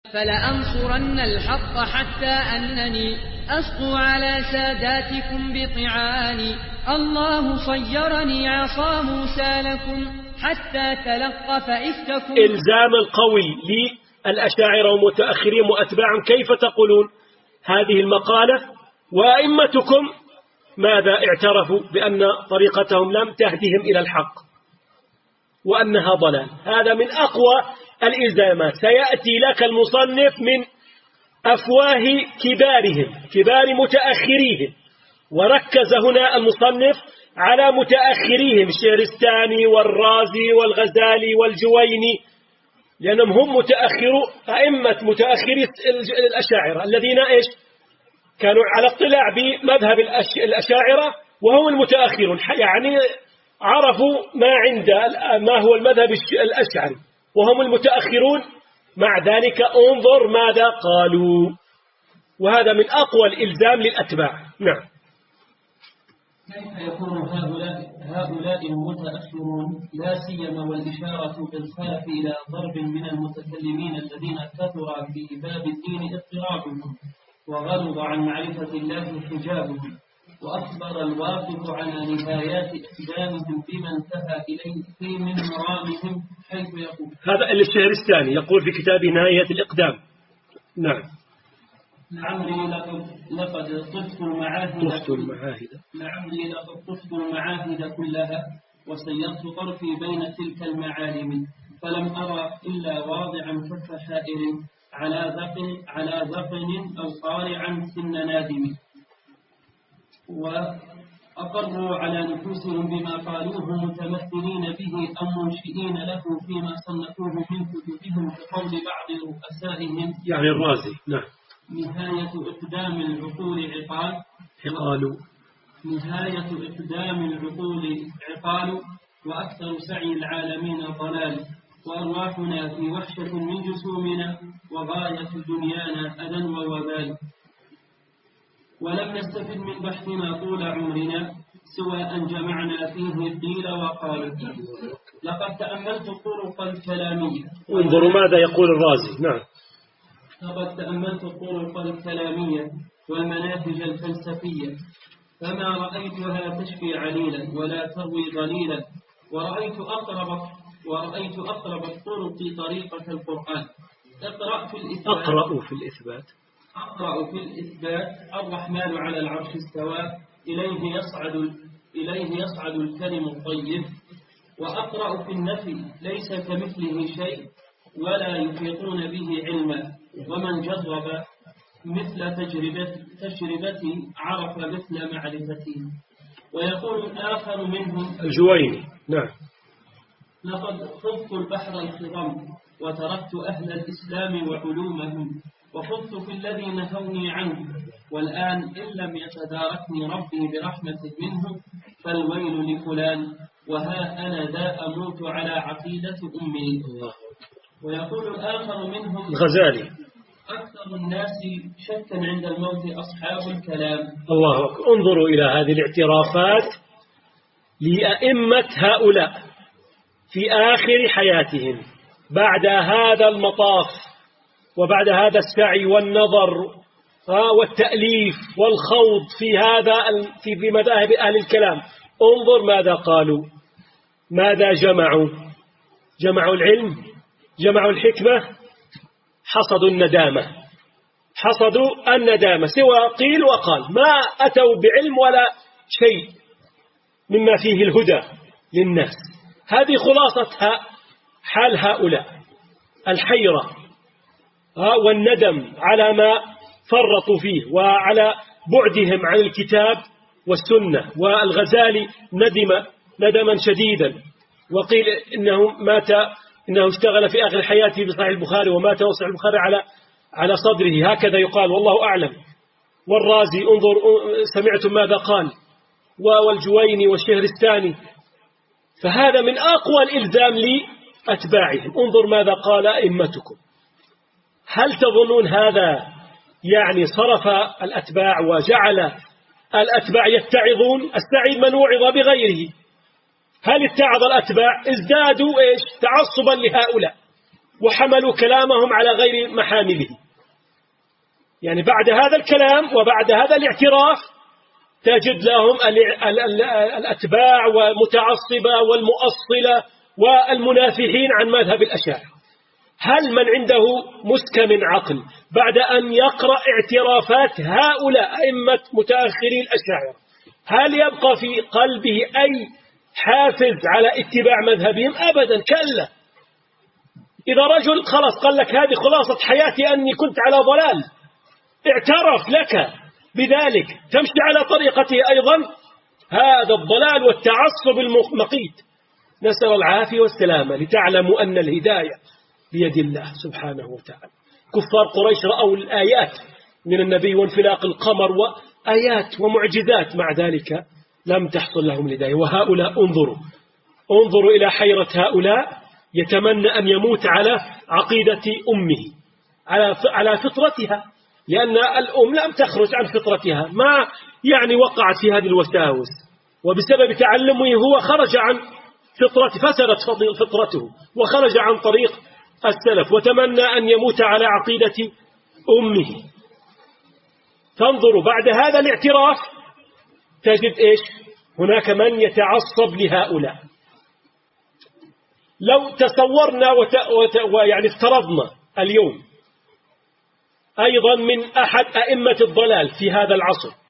فلأنصرن الحق حتى أنني أسقو على ساداتكم بطعاني. الله صيرني عصا موسى لكم حتى تلقف إفككم. إلزام القول للأشاعرة ومتأخرين وأتباعهم. كيف تقولون هذه المقالة وأئمتكم ماذا اعترفوا بأن طريقتهم لم تهدهم إلى الحق وأنها ضلال؟ هذا من أقوى الإلزامات. سيأتي لك المصنف من أفواه كبارهم كبار متأخريهم، وركز هنا المصنف على متأخريهم الشهرستاني والرازي والغزالي والجويني، لأنهم هم متأخروا أئمة متأخري الأشاعرة الذين إيش كانوا على اطلاع بمذهب الأشاعرة وهم المتأخرون، يعني عرفوا ما هو المذهب الأشعري وهم المتأخرون. مع ذلك انظر ماذا قالوا، وهذا من أقوى الإلزام للأتباع. نعم. كيف يكون هؤلاء المتأخرون لا سيما والإشارة بالخلف إلى ضرب من المتكلمين الذين كثر في باب الدين اضطرابهم وغلظ عن معرفة الله حجابهم، وأخبر الواقف على نهايات إقدامهم بما انتهى إليه من مرامهم، حيث يقول هذا الشهرستاني يقول في كتابه نهاية الإقدام. نعم. لعمري لقد طفت المعاهد كلها وسيرت طرفي بين تلك المعالم، فلم أرى إلا واضعا كف حائر على ذقن أو قارعا سن نادم، وأقروا على نفوسهم بما قالوه متمثلين به أم منشئين له فيما صنفوه من كتبهم بقول بعض رؤسائهم يعني الرازي. نعم. نهاية إقدام العقول عقال وأكثر سعي العالمين ضلال، وأرواحنا في وحشة من جسومنا وغاية دنيانا أذى ووبال، ولم نستفد من بحثنا طول عمرنا سوى أن جمعنا فيه قيل وقال. لقد تأملت الطرق الكلامية. انظروا ماذا يقول الرازي. نعم. لقد تأملت الطرق الكلامية والمناهج الفلسفية فما رأيتها تشفي عليلا ولا تروي ضليلا، ورأيت أقرب الطرق طريقة القرآن. أقرأ في الإثبات الرحمن على العرش استوى إليه يصعد الكلم الطيب، وأقرأ في النفي ليس كمثله شيء ولا يحيطون به علما، ومن جرب مثل تجربتي عرف مثل معرفتي. ويقول الآخر منهم الجويني. نعم. لقد خضت البحر الخضم وتركت أهل الإسلام وعلومهم وخضت في الذي نهوني عنه، والآن إن لم يتداركني ربي برحمة منه فالويل لفلان، وها أنا ذا أموت على عقيدة أمي. ويقول الآخر منهم الغزالي أكثر الناس شكا عند الموت أصحاب الكلام. الله أكبر. انظروا إلى هذه الاعترافات لأئمة هؤلاء في آخر حياتهم بعد هذا المطاف وبعد هذا السعي والنظر والتأليف والخوض في مذاهب أهل الكلام. انظر ماذا قالوا، ماذا جمعوا العلم، جمعوا الحكمة، حصدوا الندامة سوى قيل وقال، ما أتوا بعلم ولا شيء مما فيه الهدى للناس. هذه خلاصة حال هؤلاء، الحيرة والندم على ما فرطوا فيه وعلى بعدهم عن الكتاب والسنة. والغزالي ندم ندما شديدا، وقيل إنه اشتغل في آخر حياته بصحيح البخاري ومات وصحيح البخاري على صدره، هكذا يقال والله أعلم. والرازي انظر سمعتم ماذا قال، والجويني والشهرستاني. فهذا من أقوى الإلزام لأتباعهم. انظر ماذا قال أئمتكم. هل تظنون هذا يعني صرف الأتباع وجعل الأتباع يتعظون؟ السعيد من وعظ بغيره. هل اتعظ الأتباع؟ ازدادوا تعصبا لهؤلاء وحملوا كلامهم على غير محامله. يعني بعد هذا الكلام وبعد هذا الاعتراف تجد لهم الأتباع والمتعصبة والمؤصلة والمنافحين عن مذهب الأشاعرة. هل من عنده مسكن عقل بعد أن يقرأ اعترافات هؤلاء أئمة متأخري الأشاعرة هل يبقى في قلبه أي حافز على اتباع مذهبهم؟ أبدا، كلا. إذا رجل خلاص قال لك هذه خلاصة حياتي أني كنت على ضلال، اعترف لك بذلك، تمشي على طريقته أيضا، هذا الضلال والتعصب المقيت. نسأل العافية والسلامة، لتعلموا أن الهداية بيد الله سبحانه وتعالى. كفار قريش رأوا الآيات من النبي وانفلاق القمر وآيات ومعجزات، مع ذلك لم تحصل لهم الهداية. وهؤلاء انظروا إلى حيرة هؤلاء، يتمنى أن يموت على عقيدة أمه، على فطرتها، لأن الأم لم تخرج عن فطرتها، ما يعني وقعت في هذه الوساوس، وبسبب تعلمه هو خرج عن فطرته، فسدت فطرته وخرج عن طريق السلف، وتمنى أن يموت على عقيدة أمه. تنظر بعد هذا الاعتراف تجد إيش؟ هناك من يتعصب لهؤلاء. لو تصورنا ويعني افترضنا اليوم أيضا من أحد أئمة الضلال في هذا العصر